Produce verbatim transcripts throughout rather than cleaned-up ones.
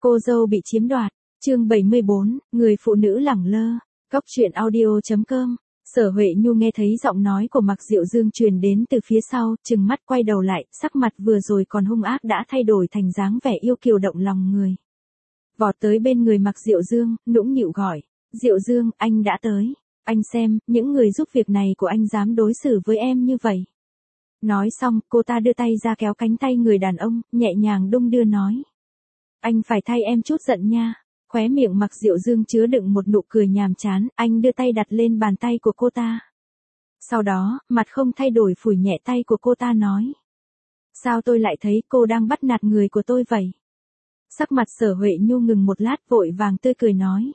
Cô dâu bị chiếm đoạt, chương bảy mươi bốn, người phụ nữ lẳng lơ, Cóc truyện audio chấm com. Sở Huệ Nhu nghe thấy giọng nói của Mạc Diệu Dương truyền đến từ phía sau, trừng mắt quay đầu lại, sắc mặt vừa rồi còn hung ác đã thay đổi thành dáng vẻ yêu kiều động lòng người. Vọt tới bên người Mạc Diệu Dương, nũng nịu gọi, Diệu Dương, anh đã tới. Anh xem, những người giúp việc này của anh dám đối xử với em như vậy. Nói xong, cô ta đưa tay ra kéo cánh tay người đàn ông, nhẹ nhàng đung đưa nói. Anh phải thay em chút giận nha. Khóe miệng Mạc Diệu Dương chứa đựng một nụ cười nhàm chán, anh đưa tay đặt lên bàn tay của cô ta. Sau đó, mặt không thay đổi phủi nhẹ tay của cô ta nói. Sao tôi lại thấy cô đang bắt nạt người của tôi vậy? Sắc mặt Sở Huệ Nhu ngừng một lát vội vàng tươi cười nói.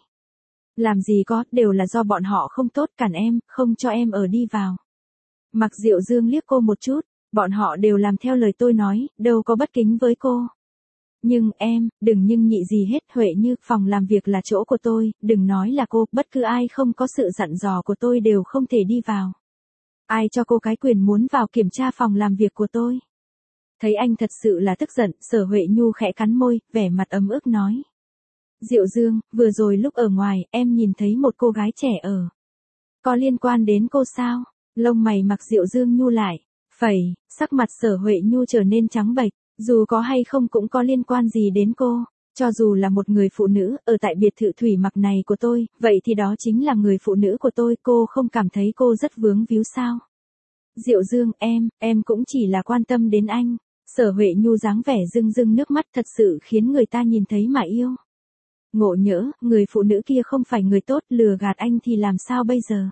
Làm gì có, đều là do bọn họ không tốt cản em, không cho em ở đi vào. Mạc Diệu Dương liếc cô một chút, bọn họ đều làm theo lời tôi nói, đâu có bất kính với cô. Nhưng em, đừng nhưng nhị gì hết. Huệ Như, phòng làm việc là chỗ của tôi, đừng nói là cô, bất cứ ai không có sự dặn dò của tôi đều không thể đi vào. Ai cho cô cái quyền muốn vào kiểm tra phòng làm việc của tôi? Thấy anh thật sự là tức giận, Sở Huệ Nhu khẽ cắn môi, vẻ mặt ấm ức nói. Diệu Dương, vừa rồi lúc ở ngoài, em nhìn thấy một cô gái trẻ ở. Có liên quan đến cô sao? Lông mày Mạc Diệu Dương nhu lại, phẩy, sắc mặt Sở Huệ Nhu trở nên trắng bệch. Dù có hay không cũng có liên quan gì đến cô, cho dù là một người phụ nữ, ở tại biệt thự thủy mặc này của tôi, vậy thì đó chính là người phụ nữ của tôi, cô không cảm thấy cô rất vướng víu sao? Diệu Dương, em, em cũng chỉ là quan tâm đến anh. Sở Huệ Nhu dáng vẻ rưng rưng nước mắt thật sự khiến người ta nhìn thấy mà yêu. Ngộ nhỡ, người phụ nữ kia không phải người tốt, lừa gạt anh thì làm sao bây giờ?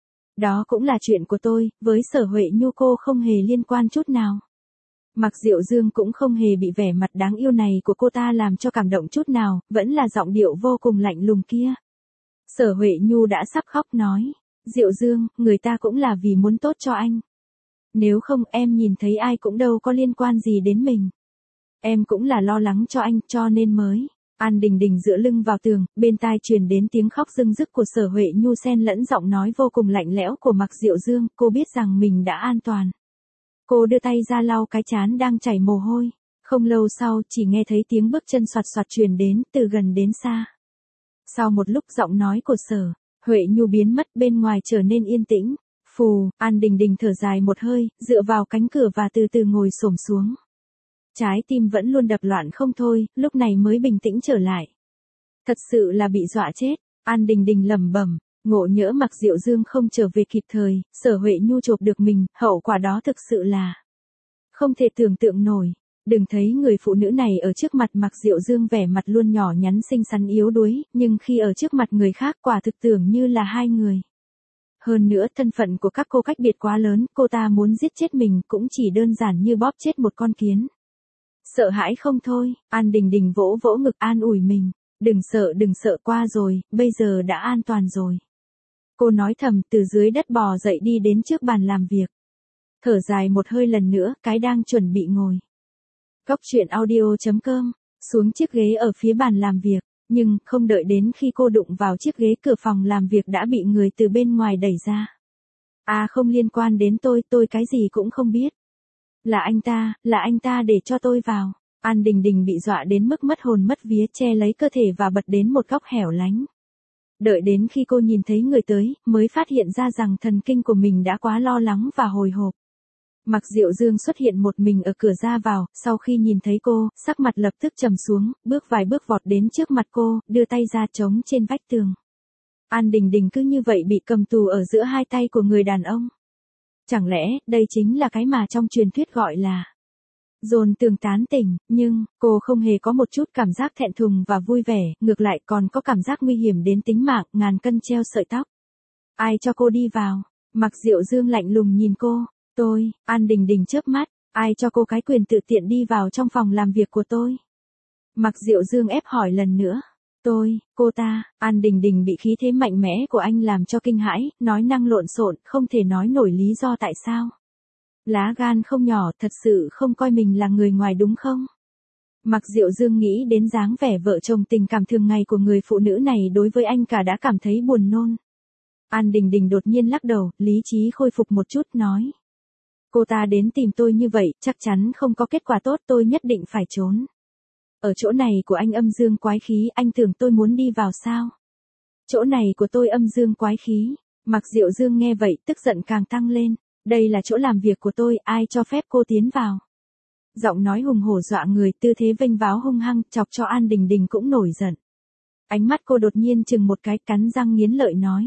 Đó cũng là chuyện của tôi, với Sở Huệ Nhu cô không hề liên quan chút nào. Mạc Diệu Dương cũng không hề bị vẻ mặt đáng yêu này của cô ta làm cho cảm động chút nào, vẫn là giọng điệu vô cùng lạnh lùng kia. Sở Huệ Nhu đã sắp khóc nói, Diệu Dương, người ta cũng là vì muốn tốt cho anh. Nếu không em nhìn thấy ai cũng đâu có liên quan gì đến mình. Em cũng là lo lắng cho anh cho nên mới. An Đình Đình dựa lưng vào tường, bên tai truyền đến tiếng khóc rưng rức của Sở Huệ Nhu xen lẫn giọng nói vô cùng lạnh lẽo của Mạc Diệu Dương, cô biết rằng mình đã an toàn. Cô đưa tay ra lau cái trán đang chảy mồ hôi. Không lâu sau, chỉ nghe thấy tiếng bước chân xoạt xoạt truyền đến từ gần đến xa. Sau một lúc giọng nói của Sở Huệ Nhu biến mất, bên ngoài trở nên yên tĩnh. Phù, An Đình Đình thở dài một hơi, dựa vào cánh cửa và từ từ ngồi xổm xuống. Trái tim vẫn luôn đập loạn không thôi, lúc này mới bình tĩnh trở lại. Thật sự là bị dọa chết, An Đình Đình lẩm bẩm. Ngộ nhỡ Mạc Diệu Dương không trở về kịp thời, Sở Huệ Nhu chộp được mình, hậu quả đó thực sự là không thể tưởng tượng nổi. Đừng thấy người phụ nữ này ở trước mặt Mạc Diệu Dương vẻ mặt luôn nhỏ nhắn xinh xắn yếu đuối, nhưng khi ở trước mặt người khác quả thực tưởng như là hai người. Hơn nữa thân phận của các cô cách biệt quá lớn, cô ta muốn giết chết mình cũng chỉ đơn giản như bóp chết một con kiến. Sợ hãi không thôi, An Đình Đình vỗ vỗ ngực an ủi mình, đừng sợ đừng sợ, qua rồi, bây giờ đã an toàn rồi. Cô nói thầm từ dưới đất bò dậy đi đến trước bàn làm việc. Thở dài một hơi lần nữa, cái đang chuẩn bị ngồi. Cóc truyện audio chấm com, xuống chiếc ghế ở phía bàn làm việc, nhưng không đợi đến khi cô đụng vào chiếc ghế, cửa phòng làm việc đã bị người từ bên ngoài đẩy ra. À không liên quan đến tôi, tôi cái gì cũng không biết. Là anh ta, là anh ta để cho tôi vào. An Đình Đình bị dọa đến mức mất hồn mất vía, che lấy cơ thể và bật đến một góc hẻo lánh. Đợi đến khi cô nhìn thấy người tới, mới phát hiện ra rằng thần kinh của mình đã quá lo lắng và hồi hộp. Mạc Diệu Dương xuất hiện một mình ở cửa ra vào, sau khi nhìn thấy cô, sắc mặt lập tức trầm xuống, bước vài bước vọt đến trước mặt cô, đưa tay ra chống trên vách tường. An Đình Đình cứ như vậy bị cầm tù ở giữa hai tay của người đàn ông. Chẳng lẽ, đây chính là cái mà trong truyền thuyết gọi là dồn tường tán tỉnh, nhưng, cô không hề có một chút cảm giác thẹn thùng và vui vẻ, ngược lại còn có cảm giác nguy hiểm đến tính mạng, ngàn cân treo sợi tóc. Ai cho cô đi vào? Mạc Diệu Dương lạnh lùng nhìn cô, tôi, An Đình Đình chớp mắt, ai cho cô cái quyền tự tiện đi vào trong phòng làm việc của tôi? Mạc Diệu Dương ép hỏi lần nữa, tôi, cô ta, An Đình Đình bị khí thế mạnh mẽ của anh làm cho kinh hãi, nói năng lộn xộn, không thể nói nổi lý do tại sao. Lá gan không nhỏ, thật sự không coi mình là người ngoài đúng không? Mạc Diệu Dương nghĩ đến dáng vẻ vợ chồng tình cảm thường ngày của người phụ nữ này đối với anh cả đã cảm thấy buồn nôn. An Đình Đình đột nhiên lắc đầu, lý trí khôi phục một chút nói. Cô ta đến tìm tôi như vậy, chắc chắn không có kết quả tốt, tôi nhất định phải trốn. Ở chỗ này của anh âm dương quái khí, anh tưởng tôi muốn đi vào sao? Chỗ này của tôi âm dương quái khí. Mạc Diệu Dương nghe vậy tức giận càng tăng lên. Đây là chỗ làm việc của tôi, ai cho phép cô tiến vào? Giọng nói hùng hổ dọa người, tư thế vênh váo hung hăng, chọc cho An Đình Đình cũng nổi giận. Ánh mắt cô đột nhiên chừng một cái, cắn răng nghiến lợi nói.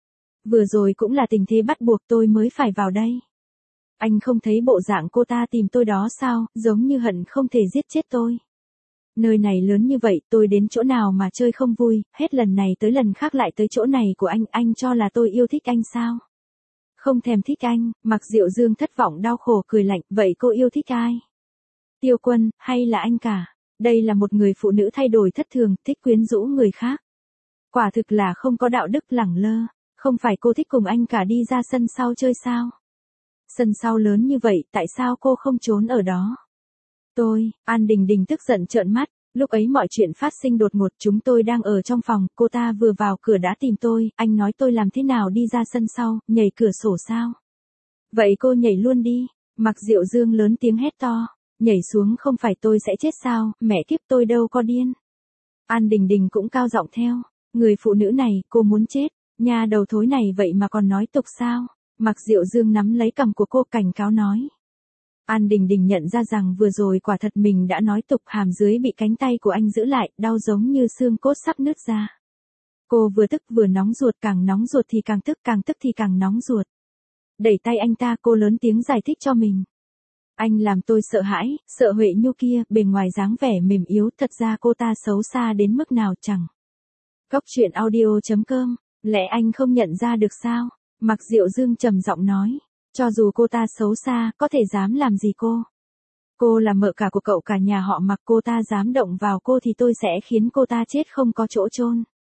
Vừa rồi cũng là tình thế bắt buộc tôi mới phải vào đây. Anh không thấy bộ dạng cô ta tìm tôi đó sao, giống như hận không thể giết chết tôi. Nơi này lớn như vậy, tôi đến chỗ nào mà chơi không vui, hết lần này tới lần khác lại tới chỗ này của anh, anh cho là tôi yêu thích anh sao? Không thèm thích anh. Mạc Diệu Dương thất vọng đau khổ cười lạnh, vậy cô yêu thích ai? Tiêu Quân, hay là anh cả? Đây là một người phụ nữ thay đổi thất thường, thích quyến rũ người khác. Quả thực là không có đạo đức, lẳng lơ. Không phải cô thích cùng anh cả đi ra sân sau chơi sao? Sân sau lớn như vậy, tại sao cô không trốn ở đó? Tôi, An Đình Đình tức giận trợn mắt, lúc ấy mọi chuyện phát sinh đột ngột, chúng tôi đang ở trong phòng, cô ta vừa vào cửa đã tìm tôi, anh nói tôi làm thế nào đi ra sân sau, nhảy cửa sổ sao? Vậy cô nhảy luôn đi. Mạc Diệu Dương lớn tiếng hét to, nhảy xuống không phải tôi sẽ chết sao, mẹ kiếp tôi đâu có điên. An Đình Đình cũng cao giọng theo, người phụ nữ này, cô muốn chết, nhà đầu thối này vậy mà còn nói tục sao? Mạc Diệu Dương nắm lấy cằm của cô cảnh cáo nói. An Đình Đình nhận ra rằng vừa rồi quả thật mình đã nói tục, hàm dưới bị cánh tay của anh giữ lại, đau giống như xương cốt sắp nứt ra. Cô vừa tức vừa nóng ruột, càng nóng ruột thì càng tức, càng tức thì càng nóng ruột. Đẩy tay anh ta, cô lớn tiếng giải thích cho mình. Anh làm tôi sợ hãi, sợ Huệ Nhu kia, bề ngoài dáng vẻ mềm yếu, thật ra cô ta xấu xa đến mức nào chẳng. Cốc truyện audio chấm com, lẽ anh không nhận ra được sao? Mạc Diệu Dương trầm giọng nói. Cho dù cô ta xấu xa, có thể dám làm gì cô? Cô là mợ cả của cậu cả nhà họ Mạc, cô ta dám động vào cô thì tôi sẽ khiến cô ta chết không có chỗ chôn.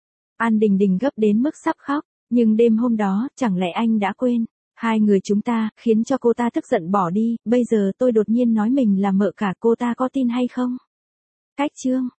An Đình Đình gấp đến mức sắp khóc, nhưng đêm hôm đó, chẳng lẽ anh đã quên? Hai người chúng ta, khiến cho cô ta tức giận bỏ đi, bây giờ tôi đột nhiên nói mình là mợ cả, cô ta có tin hay không? Cách chương.